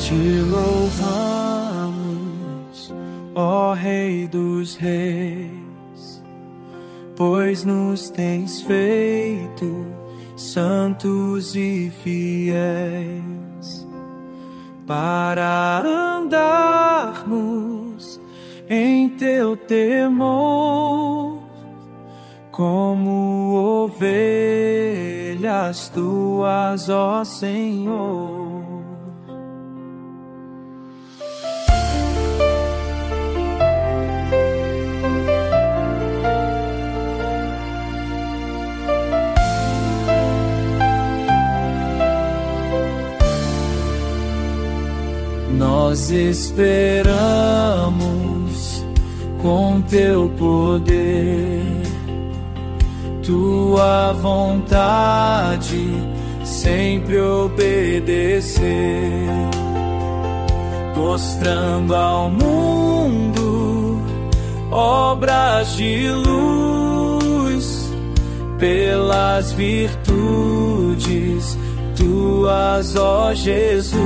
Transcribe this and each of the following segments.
Te louvamos, ó Rei dos Reis, pois nos tens feito santos e fiéis, para andarmos em teu temor, como ovelhas tuas, ó Senhor. Nós esperamos com teu poder, tua vontade sempre obedecer, mostrando ao mundo obras de luz, pelas virtudes tuas, ó Jesus.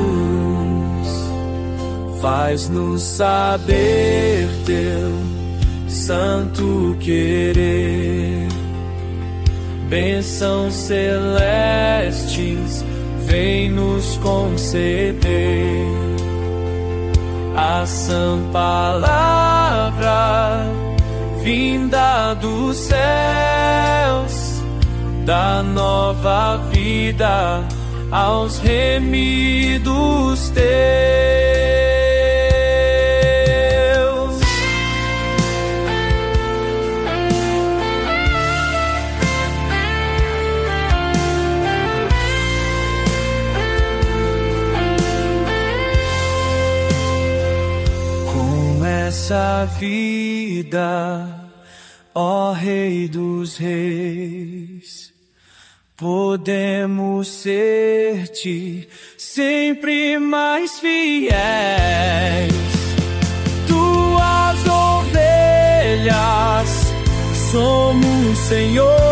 Faz-nos saber teu santo querer, bênçãos celestes vem nos conceder. A sã palavra vinda dos céus, dá nova vida aos remidos teus. Essa vida, ó Rei dos Reis, podemos ser-te sempre mais fiéis. Tuas ovelhas somos, Senhor.